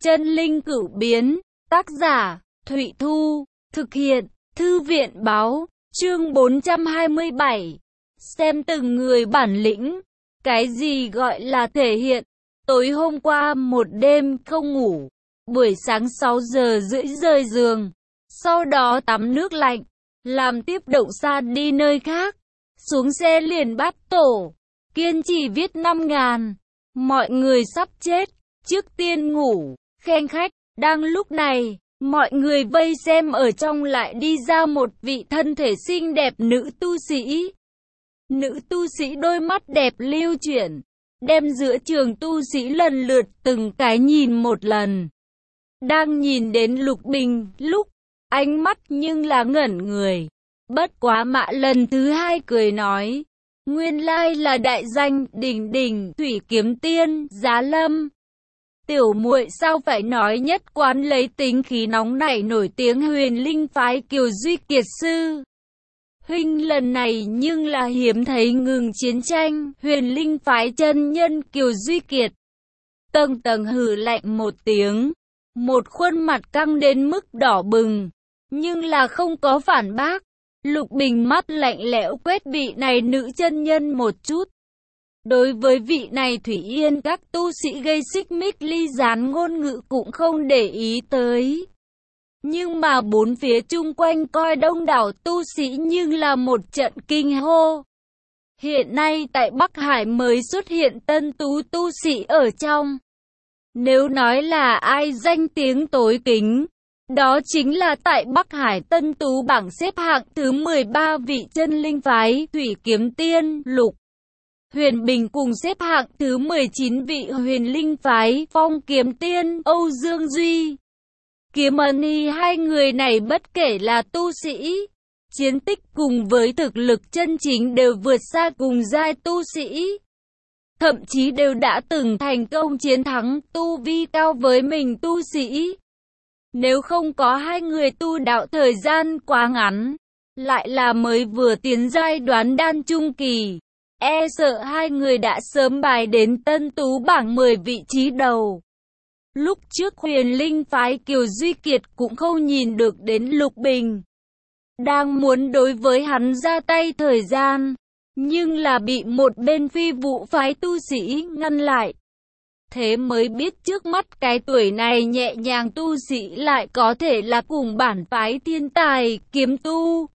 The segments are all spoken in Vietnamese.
Chân linh cửu biến, tác giả, Thụy Thu, thực hiện, Thư viện báo, chương 427. Xem từng người bản lĩnh. Cái gì gọi là thể hiện? Tối hôm qua một đêm không ngủ, buổi sáng 6 giờ rưỡi rời giường, sau đó tắm nước lạnh, làm tiếp động xa đi nơi khác, xuống xe liền bắt tổ, kiên trì viết 5.000. Mọi người sắp chết, trước tiên ngủ, khen khách. Đang lúc này, mọi người vây xem ở trong lại đi ra một vị thân thể xinh đẹp nữ tu sĩ. Nữ tu sĩ đôi mắt đẹp lưu chuyển, đem giữa trường tu sĩ lần lượt từng cái nhìn một lần. Đang nhìn đến Lục Bình lúc, ánh mắt nhưng là ngẩn người. Bất quá mạ lần thứ hai cười nói, nguyên lai là đại danh đỉnh đỉnh thủy kiếm tiên Giá Lâm. Tiểu muội sao phải nói nhất quán lấy tính khí nóng nảy nổi tiếng Huyền Linh phái Kiều Duy Kiệt sư. Huynh lần này nhưng là hiếm thấy ngừng chiến tranh, Huyền Linh phái chân nhân Kiều Duy Kiệt. Tầng tầng hừ lạnh một tiếng, một khuôn mặt căng đến mức đỏ bừng, nhưng là không có phản bác. Lục Bình mắt lạnh lẽo quét vị này nữ chân nhân một chút. Đối với vị này Thủy Yên các tu sĩ gây xích mích ly gián ngôn ngữ cũng không để ý tới. Nhưng mà bốn phía chung quanh coi đông đảo tu sĩ nhưng là một trận kinh hô. Hiện nay tại Bắc Hải mới xuất hiện tân tú tu sĩ ở trong. Nếu nói là ai danh tiếng tối kính, đó chính là tại Bắc Hải tân tú bảng xếp hạng thứ 13 vị chân linh phái Thủy Kiếm Tiên Lục Huyền Bình cùng xếp hạng thứ 19 vị Huyền Linh phái Phong Kiếm Tiên Âu Dương Duy. Kiếm Ân hai người này bất kể là tu sĩ, chiến tích cùng với thực lực chân chính đều vượt xa cùng giai tu sĩ. Thậm chí đều đã từng thành công chiến thắng tu vi cao với mình tu sĩ. Nếu không có hai người tu đạo thời gian quá ngắn, lại là mới vừa tiến giai đoán đan trung kỳ, e sợ hai người đã sớm bài đến tân tú bảng 10 vị trí đầu. Lúc trước Huyền Linh phái Kiều Duy Kiệt cũng không nhìn được đến Lục Bình, đang muốn đối với hắn ra tay thời gian, nhưng là bị một bên Phi Vũ phái tu sĩ ngăn lại. Thế mới biết trước mắt cái tuổi này nhẹ nhàng tu sĩ lại có thể là cùng bản phái thiên tài kiếm tu.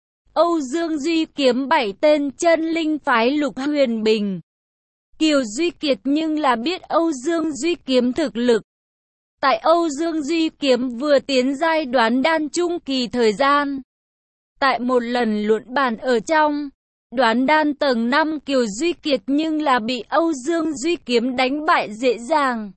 Âu Dương Duy kiếm 7 tên chân linh phái Lục Huyền Bình. Kiều Duy Kiệt nhưng là biết Âu Dương Duy kiếm thực lực. Tại Âu Dương Duy kiếm vừa tiến giai đoán đan trung kỳ thời gian. Tại một lần luận bàn ở trong đoán đan tầng 5 Kiều Duy Kiệt nhưng là bị Âu Dương Duy kiếm đánh bại dễ dàng.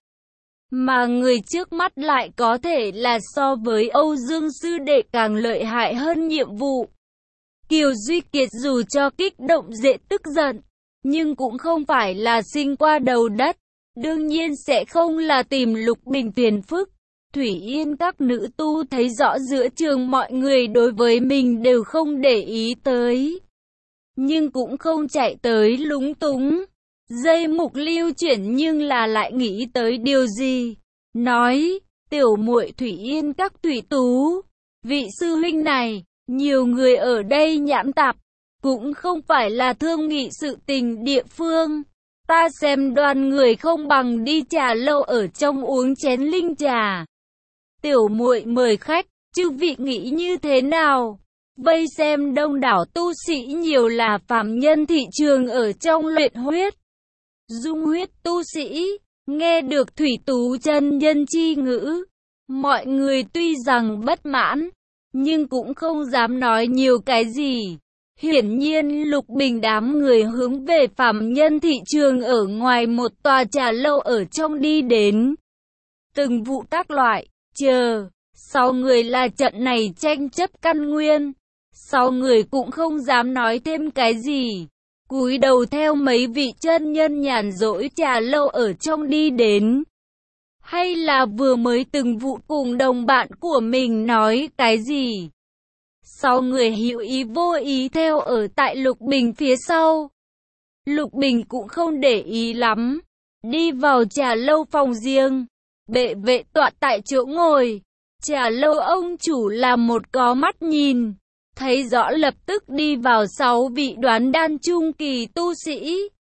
Mà người trước mắt lại có thể là so với Âu Dương sư đệ càng lợi hại hơn nhiệm vụ. Kiều Duy Kiệt dù cho kích động dễ tức giận, nhưng cũng không phải là sinh qua đầu đất. Đương nhiên sẽ không là tìm Lục Bình phiền phức. Thủy Yên các nữ tu thấy rõ giữa trường mọi người đối với mình đều không để ý tới, nhưng cũng không chạy tới lúng túng. Dây mục lưu chuyển nhưng là lại nghĩ tới điều gì. Nói, tiểu muội Thủy Yên các Thủy Tú, vị sư huynh này, nhiều người ở đây nhãn tạp, cũng không phải là thương nghị sự tình địa phương. Ta xem đoàn người không bằng đi trà lâu ở trong uống chén linh trà. Tiểu muội mời khách, chư vị nghĩ như thế nào? Vây xem đông đảo tu sĩ nhiều là phàm nhân thị trường ở trong luyện huyết, dung huyết tu sĩ, nghe được Thủy Tú chân nhân chi ngữ. Mọi người tuy rằng bất mãn, nhưng cũng không dám nói nhiều cái gì. Hiển nhiên Lục Bình đám người hướng về phàm nhân thị trường ở ngoài một tòa trà lâu ở trong đi đến. Từng vụ các loại, chờ, sau người là trận này tranh chấp căn nguyên. Sau người cũng không dám nói thêm cái gì, cúi đầu theo mấy vị chân nhân nhàn rỗi trà lâu ở trong đi đến. Hay là vừa mới từng vụ cùng đồng bạn của mình nói cái gì? Sau người hữu ý vô ý theo ở tại Lục Bình phía sau. Lục Bình cũng không để ý lắm, đi vào trà lâu phòng riêng, Bệ vệ tọa tại chỗ ngồi. Trà lâu ông chủ là một có mắt nhìn, thấy rõ lập tức đi vào 6 vị đoán đan trung kỳ tu sĩ.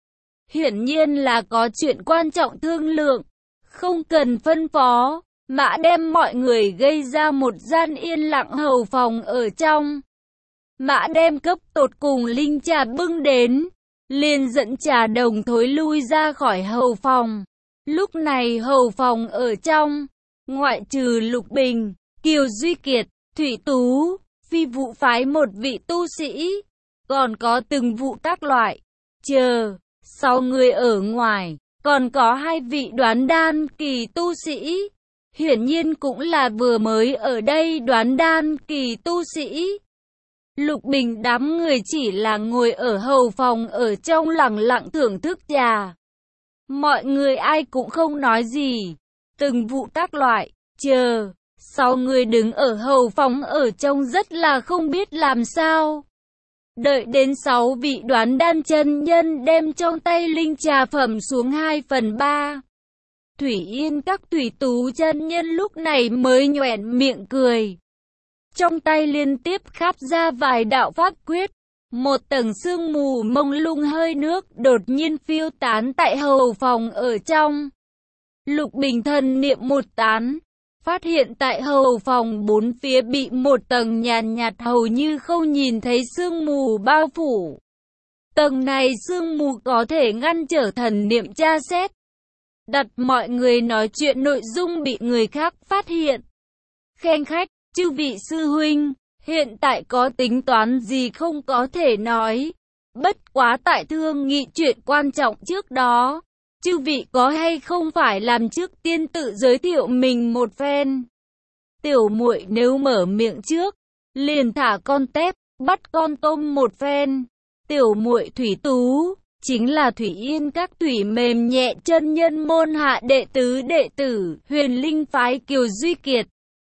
Hiển nhiên là có chuyện quan trọng thương lượng, không cần phân phó, Mã đem mọi người gây ra một gian yên lặng hầu phòng ở trong. Mã đem cấp tột cùng linh trà bưng đến, liền dẫn trà đồng thối lui ra khỏi hầu phòng. Lúc này hầu phòng ở trong, ngoại trừ Lục Bình, Kiều Duy Kiệt, Thủy Tú, Phi Vụ phái một vị tu sĩ, còn có từng vụ các loại. Chờ, 6 người ở ngoài, còn có 2 vị đoán đan kỳ tu sĩ. Hiển nhiên cũng là vừa mới ở đây đoán đan kỳ tu sĩ. Lục Bình đám người chỉ là ngồi ở hầu phòng ở trong lặng lặng thưởng thức trà. Mọi người ai cũng không nói gì. Từng vụ các loại, chờ. 6 người đứng ở hầu phòng ở trong rất là không biết làm sao. Đợi đến 6 vị đoán đan chân nhân đem trong tay linh trà phẩm xuống 2/3. Thủy Yên các Thủy Tú chân nhân lúc này mới nhoẻn miệng cười. Trong tay liên tiếp khắp ra vài đạo pháp quyết. Một tầng sương mù mông lung hơi nước đột nhiên phiêu tán tại hầu phòng ở trong. Lục Bình thần niệm một tán, phát hiện tại hầu phòng bốn phía bị một tầng nhàn nhạt hầu như không nhìn thấy sương mù bao phủ. Tầng này sương mù có thể ngăn trở thần niệm tra xét, đặt mọi người nói chuyện nội dung bị người khác phát hiện. Khen khách, chư vị sư huynh, hiện tại có tính toán gì không có thể nói. Bất quá tại thương nghị chuyện quan trọng trước đó, chư vị có hay không phải làm trước tiên tự giới thiệu mình một phen. Tiểu muội nếu mở miệng trước, liền thả con tép, bắt con tôm một phen. Tiểu muội Thủy Tú, chính là Thủy Yên các Thủy mềm nhẹ chân nhân môn hạ đệ tử Huyền Linh phái Kiều Duy Kiệt.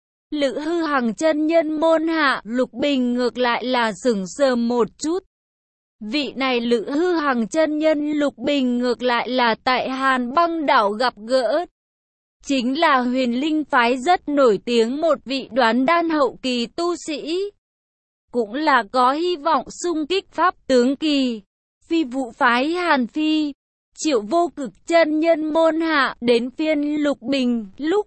Lữ Hư Hằng chân nhân môn hạ Lục Bình ngược lại là sững sờ một chút. Vị này Lữ Hư Hằng chân nhân Lục Bình ngược lại là tại Hàn Băng đảo gặp gỡ. Chính là Huyền Linh phái rất nổi tiếng một vị đoán đan hậu kỳ tu sĩ. Cũng là có hy vọng xung kích pháp tướng kỳ. Phi Vụ phái Hàn Phi, Triệu Vô Cực chân nhân môn hạ đến phiên Lục Bình lúc.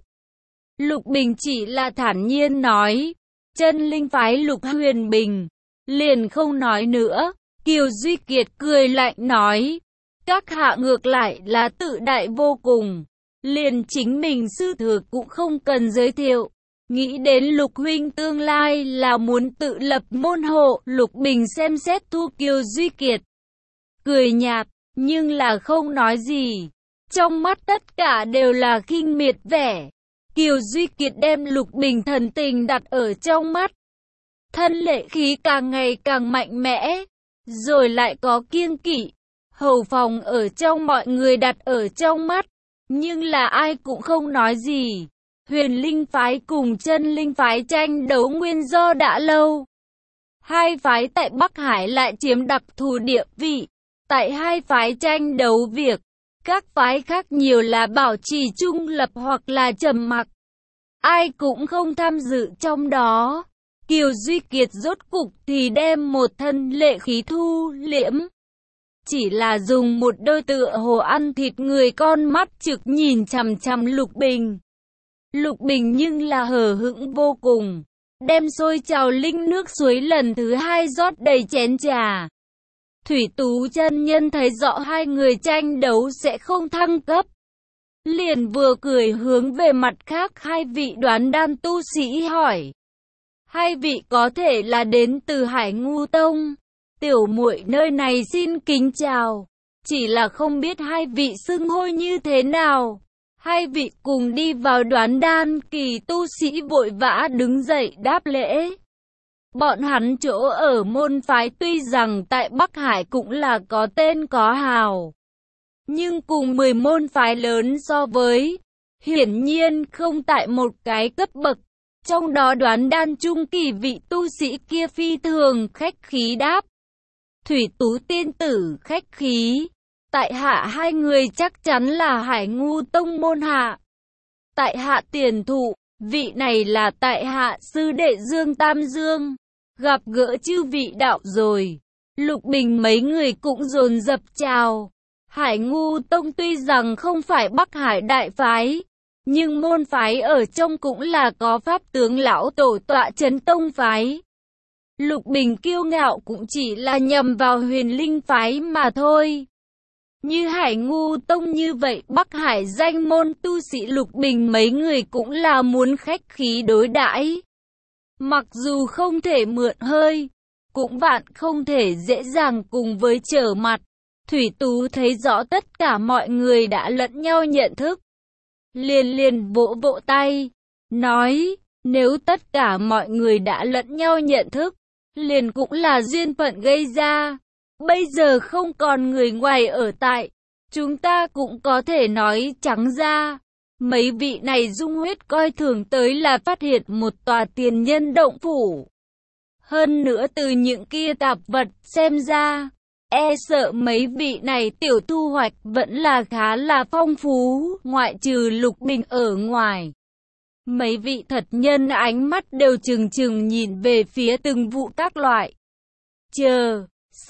Lục Bình chỉ là thản nhiên nói, chân linh phái Lục Huyền Bình, liền không nói nữa. Kiều Duy Kiệt cười lạnh nói, các hạ ngược lại là tự đại vô cùng, liền chính mình sư thừa cũng không cần giới thiệu. Nghĩ đến Lục huynh tương lai là muốn tự lập môn hộ, Lục Bình xem xét thu Kiều Duy Kiệt. Cười nhạt, nhưng là không nói gì. Trong mắt tất cả đều là khinh miệt vẻ. Kiều Duy Kiệt đem Lục Bình thần tình đặt ở trong mắt. Thân lệ khí càng ngày càng mạnh mẽ, rồi lại có kiêng kỵ. Hầu phòng ở trong mọi người đặt ở trong mắt, nhưng là ai cũng không nói gì. Huyền Linh phái cùng Chân Linh phái tranh đấu nguyên do đã lâu. Hai phái tại Bắc Hải lại chiếm đặc thù địa vị. Tại hai phái tranh đấu việc, các phái khác nhiều là bảo trì trung lập hoặc là trầm mặc. Ai cũng không tham dự trong đó. Kiều Duy Kiệt rốt cục thì đem một thân lệ khí thu liễm. Chỉ là dùng một đôi tựa hồ ăn thịt người con mắt trực nhìn chằm chằm Lục Bình. Lục Bình nhưng là hờ hững vô cùng. Đem sôi trào linh nước suối lần thứ 2 rót đầy chén trà. Thủy Tú chân nhân thấy rõ hai người tranh đấu sẽ không thăng cấp. Liền vừa cười hướng về mặt khác hai vị đoán đan tu sĩ hỏi. Hai vị có thể là đến từ Hải Ngu Tông. Tiểu muội nơi này xin kính chào. Chỉ là không biết hai vị xưng hô như thế nào. Hai vị cùng đi vào đoán đan kỳ tu sĩ vội vã đứng dậy đáp lễ. Bọn hắn chỗ ở môn phái tuy rằng tại Bắc Hải cũng là có tên có hào, nhưng cùng 10 môn phái lớn so với, hiển nhiên không tại một cái cấp bậc. Trong đó đoán đan trung kỳ vị tu sĩ kia phi thường khách khí đáp. Thủy Tú tiên tử khách khí, tại hạ hai người chắc chắn là Hải Ngu Tông môn hạ. Tại hạ tiền thụ, vị này là tại hạ sư đệ Dương Tam Dương. Gặp gỡ chư vị đạo rồi. Lục Bình mấy người cũng dồn dập chào. Hải Ngu Tông tuy rằng không phải Bắc Hải đại phái, nhưng môn phái ở trong cũng là có pháp tướng lão tổ tọa trấn tông phái. Lục Bình kiêu ngạo cũng chỉ là nhằm vào Huyền Linh phái mà thôi. Như Hải Ngu Tông như vậy, Bắc Hải danh môn tu sĩ Lục Bình mấy người cũng là muốn khách khí đối đãi. Mặc dù không thể mượn hơi, cũng vạn không thể dễ dàng cùng với trở mặt. Thủy Tú thấy rõ tất cả mọi người đã lẫn nhau nhận thức. Liền vỗ vỗ tay, nói, nếu tất cả mọi người đã lẫn nhau nhận thức, liền cũng là duyên phận gây ra. Bây giờ không còn người ngoài ở tại, chúng ta cũng có thể nói trắng ra. Mấy vị này dung huyết coi thường tới là phát hiện một tòa tiền nhân động phủ. Hơn nữa từ những kia tạp vật xem ra, e sợ mấy vị này tiểu thu hoạch vẫn là khá là phong phú, ngoại trừ Lục Bình ở ngoài. Mấy vị thật nhân ánh mắt đều trừng trừng nhìn về phía từng vụ các loại. Chờ,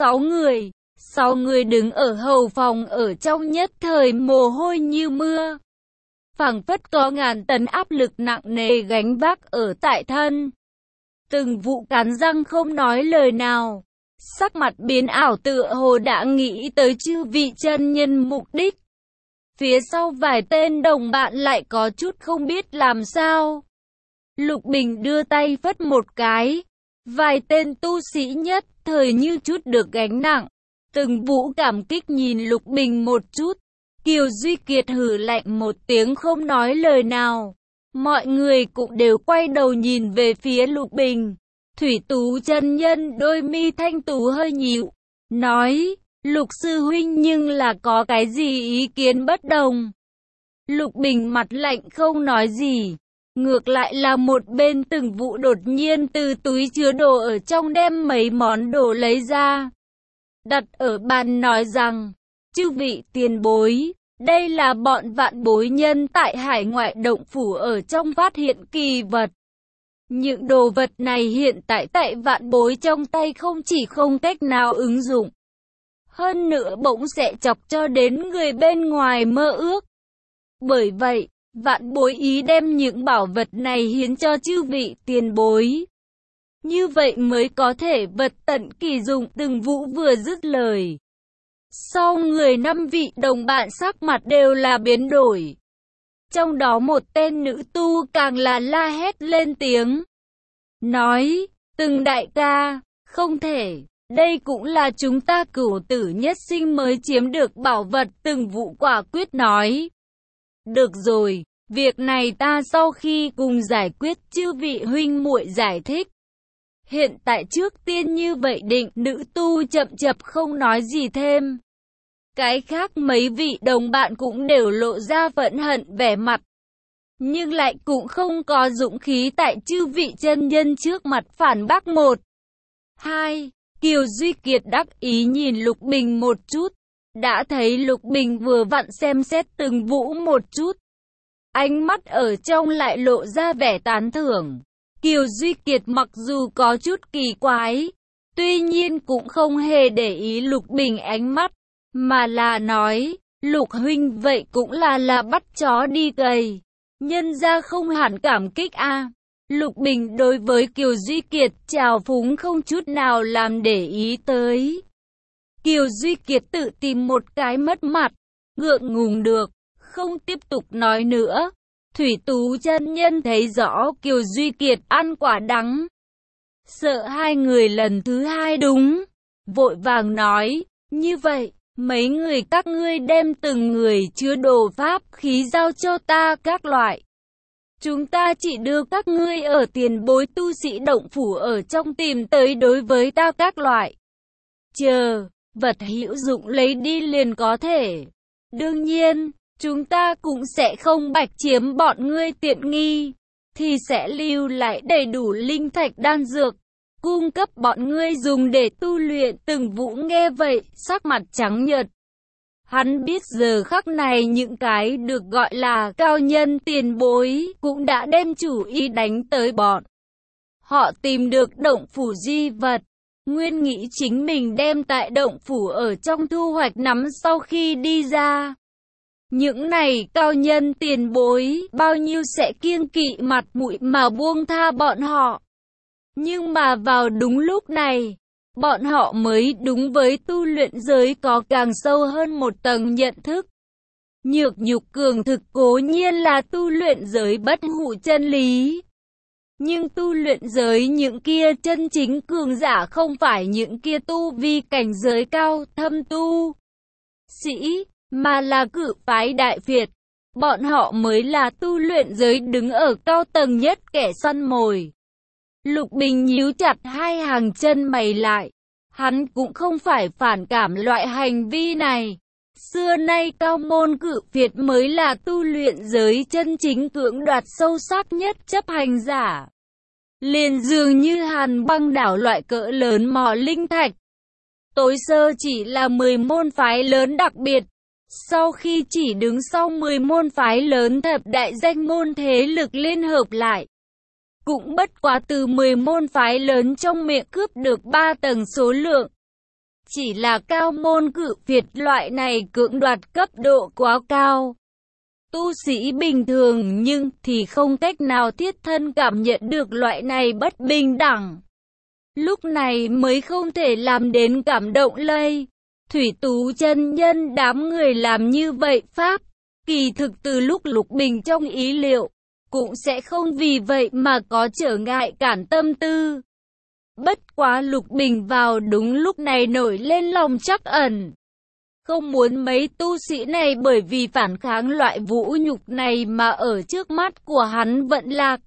6 người đứng ở hầu phòng ở trong nhất thời mồ hôi như mưa. Phảng phất có ngàn tấn áp lực nặng nề gánh vác ở tại thân. Từng vụ cắn răng không nói lời nào. Sắc mặt biến ảo tựa hồ đã nghĩ tới chư vị chân nhân mục đích. Phía sau vài tên đồng bạn lại có chút không biết làm sao. Lục Bình đưa tay phất một cái. Vài tên tu sĩ nhất thời như chút được gánh nặng. Từng vũ cảm kích nhìn Lục Bình một chút. Kiều Duy Kiệt hừ lạnh một tiếng không nói lời nào. Mọi người cũng đều quay đầu nhìn về phía Lục Bình. Thủy Tú chân nhân đôi mi thanh tú hơi nhíu, nói, Lục sư huynh nhưng là có cái gì ý kiến bất đồng. Lục Bình mặt lạnh không nói gì. Ngược lại là một bên từng vụ đột nhiên từ túi chứa đồ ở trong đem mấy món đồ lấy ra. Đặt ở bàn nói rằng, chư vị tiền bối, đây là bọn vạn bối nhân tại hải ngoại động phủ ở trong phát hiện kỳ vật. Những đồ vật này hiện tại vạn bối trong tay không chỉ không cách nào ứng dụng, hơn nữa bỗng sẽ chọc cho đến người bên ngoài mơ ước. Bởi vậy, vạn bối ý đem những bảo vật này hiến cho chư vị tiền bối. Như vậy mới có thể vật tận kỳ dụng. Từng vũ vừa dứt lời. Sau người 5 vị đồng bạn sắc mặt đều là biến đổi. Trong đó một tên nữ tu càng là la hét lên tiếng. Nói, từng đại ca, không thể, đây cũng là chúng ta cửu tử nhất sinh mới chiếm được bảo vật. Từng vụ quả quyết nói. Được rồi, việc này ta sau khi cùng giải quyết chư vị huynh muội giải thích. Hiện tại trước tiên như vậy định. Nữ tu chậm chập không nói gì thêm. Cái khác mấy vị đồng bạn cũng đều lộ ra phẫn hận vẻ mặt. Nhưng lại cũng không có dũng khí tại chư vị chân nhân trước mặt phản bác. 1, 2. Kiều Duy Kiệt đắc ý nhìn Lục Bình một chút. Đã thấy Lục Bình vừa vặn xem xét từng vũ một chút. Ánh mắt ở trong lại lộ ra vẻ tán thưởng. Kiều Duy Kiệt mặc dù có chút kỳ quái, tuy nhiên cũng không hề để ý Lục Bình ánh mắt, mà là nói, Lục huynh vậy cũng là bắt chó đi cày. Nhân ra không hẳn cảm kích a. Lục Bình đối với Kiều Duy Kiệt trào phúng không chút nào làm để ý tới. Kiều Duy Kiệt tự tìm một cái mất mặt, ngượng ngùng được, không tiếp tục nói nữa. Thủy Tú chân nhân thấy rõ Kiều Duy Kiệt ăn quả đắng. Sợ hai người lần thứ hai đúng. Vội vàng nói, như vậy, mấy người các ngươi đem từng người chứa đồ pháp khí giao cho ta các loại. Chúng ta chỉ đưa các ngươi ở tiền bối tu sĩ động phủ ở trong tìm tới đối với ta các loại. Chờ, vật hữu dụng lấy đi liền có thể. Đương nhiên, chúng ta cũng sẽ không bạch chiếm bọn ngươi tiện nghi, thì sẽ lưu lại đầy đủ linh thạch đan dược, cung cấp bọn ngươi dùng để tu luyện. Từng vũ nghe vậy, sắc mặt trắng nhợt. Hắn biết giờ khắc này những cái được gọi là cao nhân tiền bối cũng đã đem chủ ý đánh tới bọn. Họ tìm được động phủ di vật, nguyên nghĩ chính mình đem tại động phủ ở trong thu hoạch nắm sau khi đi ra. Những này cao nhân tiền bối bao nhiêu sẽ kiêng kỵ mặt mũi mà buông tha bọn họ. Nhưng mà vào đúng lúc này, bọn họ mới đúng với tu luyện giới có càng sâu hơn một tầng nhận thức. Nhược nhục cường thực cố nhiên là tu luyện giới bất hủ chân lý. Nhưng tu luyện giới những kia chân chính cường giả không phải những kia tu vi cảnh giới cao thâm tu sĩ, mà là cự phái Đại Việt. Bọn họ mới là tu luyện giới đứng ở cao tầng nhất kẻ săn mồi. Lục Bình nhíu chặt hai hàng chân mày lại. Hắn cũng không phải phản cảm loại hành vi này. Xưa nay cao môn cự Việt mới là tu luyện giới chân chính cưỡng đoạt sâu sắc nhất chấp hành giả. Liền dường như Hàn Băng đảo loại cỡ lớn mỏ linh thạch. Tối sơ chỉ là 10 môn phái lớn đặc biệt. Sau khi chỉ đứng sau 10 môn phái lớn thập đại danh môn thế lực liên hợp lại, cũng bất quá từ 10 môn phái lớn trong miệng cướp được 3 tầng số lượng. Chỉ là cao môn cự Việt loại này cưỡng đoạt cấp độ quá cao. Tu sĩ bình thường nhưng thì không cách nào thiết thân cảm nhận được loại này bất bình đẳng. Lúc này mới không thể làm đến cảm động lây. Thủy Tú chân nhân đám người làm như vậy pháp, kỳ thực từ lúc Lục Bình trong ý liệu, cũng sẽ không vì vậy mà có trở ngại cản tâm tư. Bất quá Lục Bình vào đúng lúc này nổi lên lòng trắc ẩn. Không muốn mấy tu sĩ này bởi vì phản kháng loại vũ nhục này mà ở trước mắt của hắn vận lạc.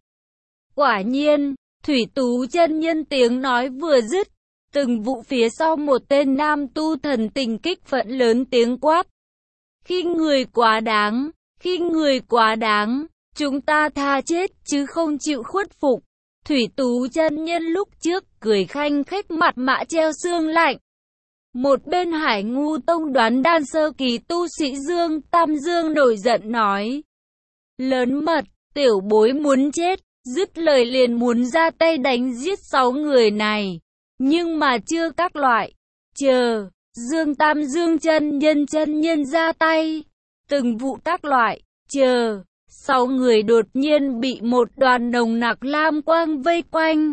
Quả nhiên, Thủy Tú chân nhân tiếng nói vừa dứt, từng vụ phía sau một tên nam tu thần tình kích phẫn lớn tiếng quát. Khi người quá đáng, khi người quá đáng, chúng ta tha chết chứ không chịu khuất phục. Thủy Tú chân nhân lúc trước cười khanh khách mặt mạ treo xương lạnh. Một bên Hải Ngu Tông đoán đan sơ kỳ tu sĩ Dương Tam Dương nổi giận nói. Lớn mật, tiểu bối muốn chết, dứt lời liền muốn ra tay đánh giết 6 người này. Nhưng mà chưa các loại. Chờ, Dương Tam Dương chân nhân ra tay. Từng vụ các loại. Chờ, 6 người đột nhiên bị một đoàn nồng nặc lam quang vây quanh.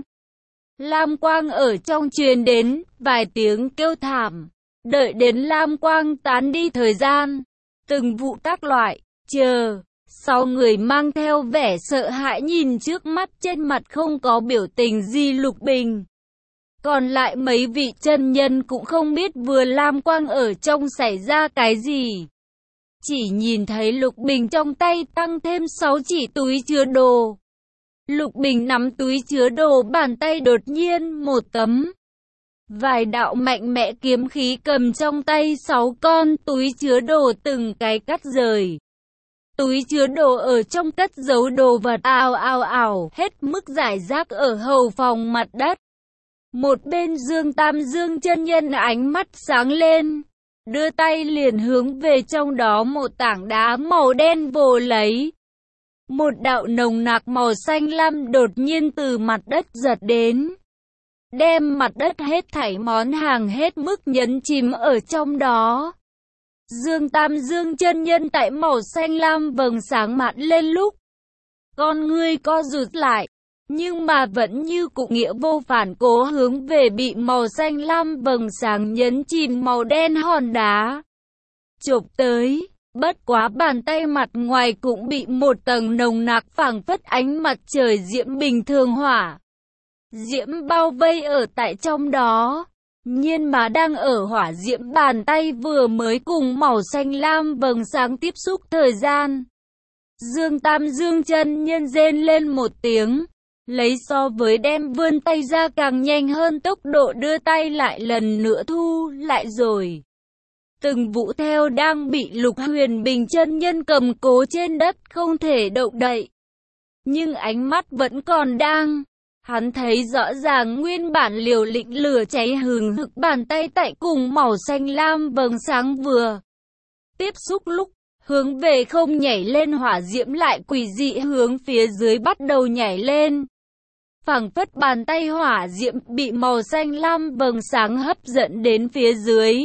Lam quang ở trong truyền đến, vài tiếng kêu thảm. Đợi đến lam quang tán đi thời gian. Từng vụ các loại. Chờ, 6 người mang theo vẻ sợ hãi nhìn trước mắt, trên mặt không có biểu tình gì Lục Bình. Còn lại mấy vị chân nhân cũng không biết vừa lam quang ở trong xảy ra cái gì. Chỉ nhìn thấy Lục Bình trong tay tăng thêm 6 chỉ túi chứa đồ. Lục Bình nắm túi chứa đồ, bàn tay đột nhiên một tấm. Vài đạo mạnh mẽ kiếm khí cầm trong tay 6 con túi chứa đồ từng cái cắt rời. Túi chứa đồ ở trong cất giấu đồ vật ào, hết mức rải rác ở hầu phòng mặt đất. Một bên Dương Tam Dương chân nhân ánh mắt sáng lên, đưa tay liền hướng về trong đó một tảng đá màu đen vồ lấy. Một đạo nồng nặc màu xanh lam đột nhiên từ mặt đất giật đến, đem mặt đất hết thảy món hàng hết mức nhấn chìm ở trong đó. Dương Tam Dương chân nhân tại màu xanh lam vầng sáng mạn lên lúc, con ngươi co rụt lại, nhưng mà vẫn như cục nghĩa vô phản cố hướng về bị màu xanh lam vầng sáng nhấn chìm màu đen hòn đá chộp tới. Bất quá bàn tay mặt ngoài cũng bị một tầng nồng nặc phảng phất ánh mặt trời diễm bình thường hỏa diễm bao vây ở tại trong đó. Nhưng mà đang ở hỏa diễm bàn tay vừa mới cùng màu xanh lam vầng sáng tiếp xúc thời gian, Dương Tam Dương chân nhân rên lên một tiếng, lấy so với đem vươn tay ra càng nhanh hơn tốc độ đưa tay lại lần nữa thu lại rồi. Từng vụ theo đang bị Lục Huyền Bình chân nhân cầm cố trên đất không thể động đậy. Nhưng ánh mắt vẫn còn đang. Hắn thấy rõ ràng nguyên bản liều lĩnh lửa cháy hừng hực bàn tay tại cùng màu xanh lam vầng sáng vừa tiếp xúc lúc hướng về không nhảy lên, hỏa diễm lại quỷ dị hướng phía dưới bắt đầu nhảy lên. Phảng phất bàn tay hỏa diễm bị màu xanh lam vầng sáng hấp dẫn đến phía dưới.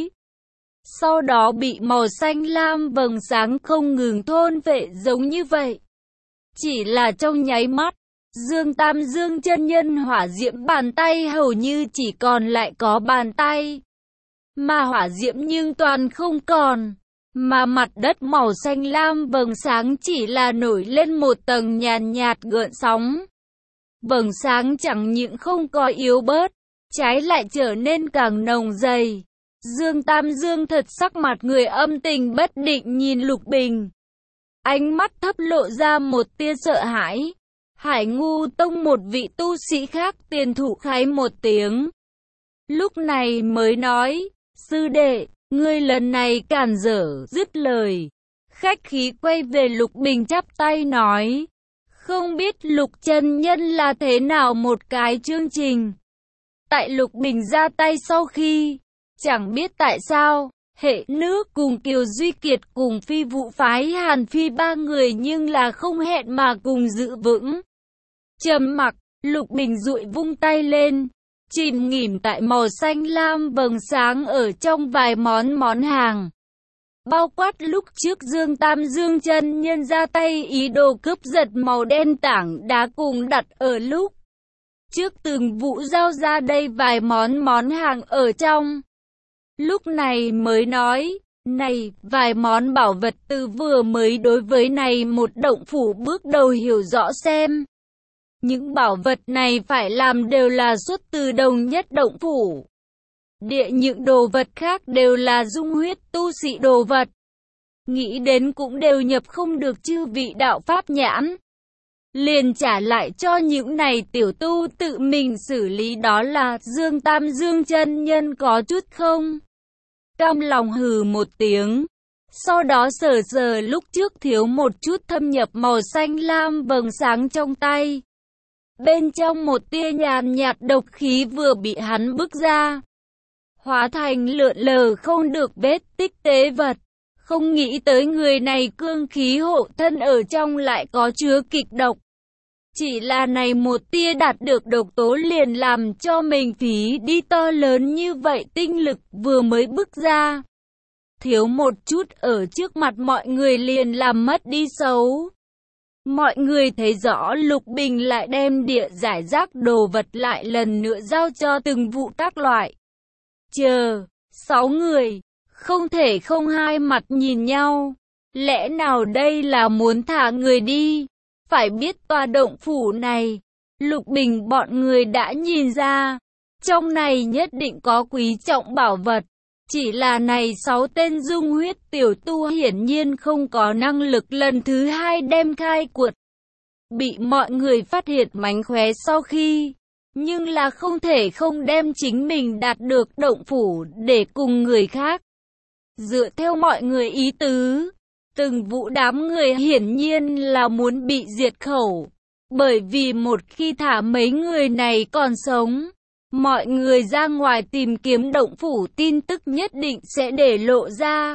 Sau đó bị màu xanh lam vầng sáng không ngừng thôn phệ giống như vậy. Chỉ là trong nháy mắt, Dương Tam Dương chân nhân hỏa diễm bàn tay hầu như chỉ còn lại có bàn tay. Mà hỏa diễm nhưng toàn không còn. Mà mặt đất màu xanh lam vầng sáng chỉ là nổi lên một tầng nhàn nhạt gợn sóng. Vầng sáng chẳng những không có yếu bớt, trái lại trở nên càng nồng dày. Dương Tam Dương thật sắc mặt người âm tình bất định nhìn Lục Bình. Ánh mắt thấp lộ ra một tia sợ hãi. Hải Ngu Tông một vị tu sĩ khác tiền thủ khái một tiếng. Lúc này mới nói, sư đệ, ngươi lần này cản dở, dứt lời. Khách khí quay về Lục Bình chắp tay nói. Không biết Lục chân nhân là thế nào một cái chương trình. Tại Lục Bình ra tay sau khi, chẳng biết tại sao, Hệ Nữ cùng Kiều Duy Kiệt cùng Phi Vụ phái Hàn Phi ba người nhưng là không hẹn mà cùng giữ vững. Trầm mặc, Lục Bình dụi vung tay lên, chìm nghỉm tại màu xanh lam vầng sáng ở trong vài món hàng. Bao quát lúc trước Dương Tam Dương chân nhân ra tay ý đồ cướp giật màu đen tảng đá cùng đặt ở lúc trước từng vụ giao ra đây vài món hàng ở trong. Lúc này mới nói, này, vài món bảo vật từ vừa mới đối với này một động phủ bước đầu hiểu rõ xem. Những bảo vật này phải làm đều là xuất từ đồng nhất động phủ. Những đồ vật khác đều là dung huyết tu sĩ đồ vật. Nghĩ đến cũng đều nhập không được chư vị đạo pháp nhãn. Liền trả lại cho những này tiểu tu tự mình xử lý, đó là Dương Tam Dương chân nhân có chút không cam lòng hừ một tiếng. Sau đó sờ lúc trước thiếu một chút thâm nhập màu xanh lam vầng sáng trong tay. Bên trong một tia nhàn nhạt độc khí vừa bị hắn bức ra, hóa thành lượn lờ không được vết tích tế vật. Không nghĩ tới người này cương khí hộ thân ở trong lại có chứa kịch độc. Chỉ là này một tia đạt được độc tố liền làm cho mình phí đi to lớn như vậy tinh lực vừa mới bức ra. Thiếu một chút ở trước mặt mọi người liền làm mất đi xấu. Mọi người thấy rõ Lục Bình lại đem địa giải rác đồ vật lại lần nữa giao cho từng vụ các loại. Chờ, 6 người, không thể không hai mặt nhìn nhau. Lẽ nào đây là muốn thả người đi? Phải biết tòa động phủ này, Lục Bình bọn người đã nhìn ra, trong này nhất định có quý trọng bảo vật. Chỉ là này 6 tên dung huyết tiểu tu hiển nhiên không có năng lực lần thứ hai đem khai quật. Bị mọi người phát hiện mánh khóe sau khi, nhưng là không thể không đem chính mình đạt được động phủ để cùng người khác. Dựa theo mọi người ý tứ, từng vụ đám người hiển nhiên là muốn bị diệt khẩu. Bởi vì một khi thả mấy người này còn sống, mọi người ra ngoài tìm kiếm động phủ tin tức nhất định sẽ để lộ ra.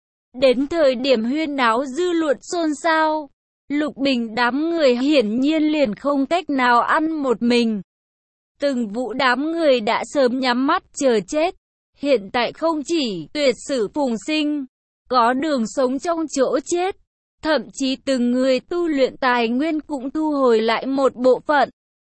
Đến thời điểm huyên náo dư luận xôn xao, Lục Bình đám người hiển nhiên liền không cách nào ăn một mình. Từng vụ đám người đã sớm nhắm mắt chờ chết. Hiện tại không chỉ tuyệt sử phùng sinh, có đường sống trong chỗ chết, thậm chí từng người tu luyện tài nguyên cũng thu hồi lại một bộ phận.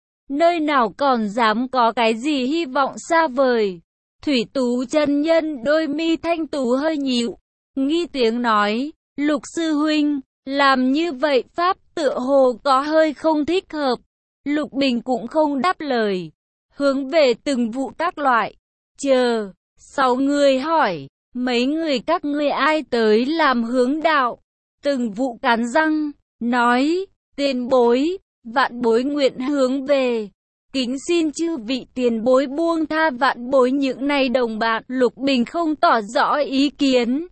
Nơi nào còn dám có cái gì hy vọng xa vời. Thủy Tú chân nhân đôi mi thanh tú hơi nhíu, nghi tiếng nói, Lục sư huynh, làm như vậy pháp tựa hồ có hơi không thích hợp. Lục Bình cũng không đáp lời, hướng về từng vụ các loại. Chờ, 6 người hỏi, mấy người các ngươi ai tới làm hướng đạo? Từng vụ cắn răng, nói, tiền bối, vạn bối nguyện hướng về. Kính xin chư vị tiền bối buông tha vạn bối những này đồng bạn. Lục Bình không tỏ rõ ý kiến.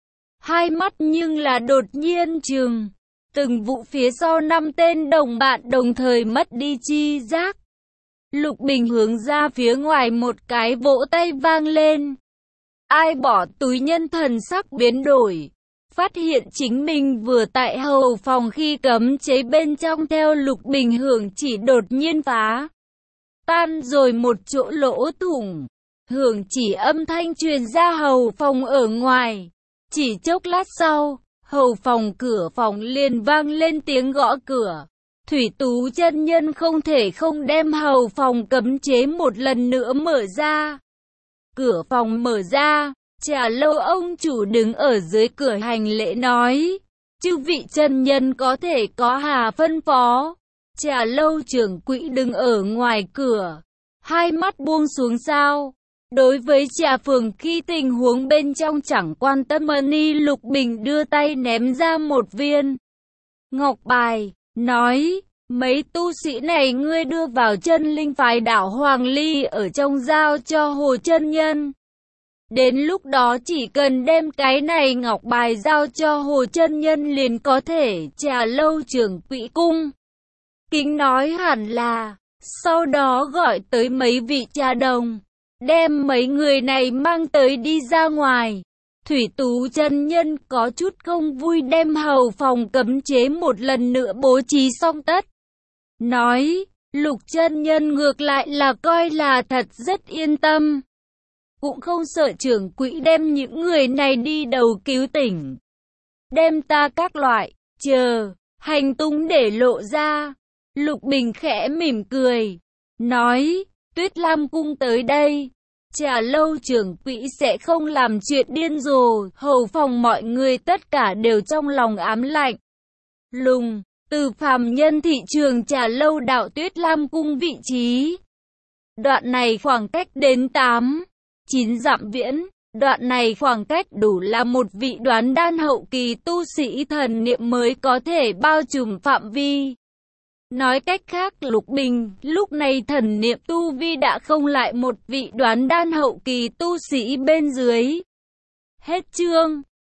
Hai mắt nhưng là đột nhiên trừng. Từng vụ phía sau 5 tên đồng bạn đồng thời mất đi chi giác. Lục Bình hướng ra phía ngoài một cái vỗ tay vang lên. Ai bỏ túi, nhân thần sắc biến đổi. phát hiện chính mình vừa tại hầu phòng khi cấm chế bên trong theo Lục Bình hưởng chỉ đột nhiên phá tan rồi một chỗ lỗ thủng. Hưởng chỉ âm thanh truyền ra hầu phòng ở ngoài. Chỉ chốc lát sau, hầu phòng cửa phòng liền vang lên tiếng gõ cửa. Thủy Tú chân nhân không thể không đem hầu phòng cấm chế một lần nữa mở ra. Cửa phòng mở ra, Trà Lâu ông chủ đứng ở dưới cửa hành lễ nói, chư vị chân nhân có thể có hà phân phó. Trà Lâu trưởng quỹ đứng ở ngoài cửa, hai mắt buông xuống sao. Đối với Trà Phường khi tình huống bên trong chẳng quan tâm mani, Lục Bình đưa tay ném ra một viên ngọc bài, nói, mấy tu sĩ này ngươi đưa vào chân linh phái đảo Hoàng Ly ở trong giao cho Hồ chân nhân. Đến lúc đó chỉ cần đem cái này ngọc bài giao cho Hồ chân nhân liền có thể. Trà Lâu trưởng quỹ cung kính nói hẳn là, sau đó gọi tới mấy vị trà đồng, đem mấy người này mang tới đi ra ngoài. Thủy Tú chân nhân có chút không vui đem hầu phòng cấm chế một lần nữa bố trí xong tất. Nói, Lục chân nhân ngược lại là coi là thật rất yên tâm. Cũng không sợ trưởng quỹ đem những người này đi đầu cứu tỉnh. Đem ta các loại, hành tung để lộ ra. Lục Bình khẽ mỉm cười, nói, Tuyết Lam cung tới đây. Trà Lâu trưởng quỹ sẽ không làm chuyện điên rồ. Hầu phòng mọi người tất cả đều trong lòng ám lạnh lùng. Từ phàm nhân thị trường Trà Lâu đạo Tuyết Lam cung vị trí. Đoạn này khoảng cách đến 8-9 dặm viễn. Đoạn này khoảng cách đủ là một vị đoán đan hậu kỳ tu sĩ thần niệm mới có thể bao trùm phạm vi. Nói cách khác, Lục Bình lúc này thần niệm tu vi đã không lại một vị đoán đan hậu kỳ tu sĩ bên dưới. Hết chương.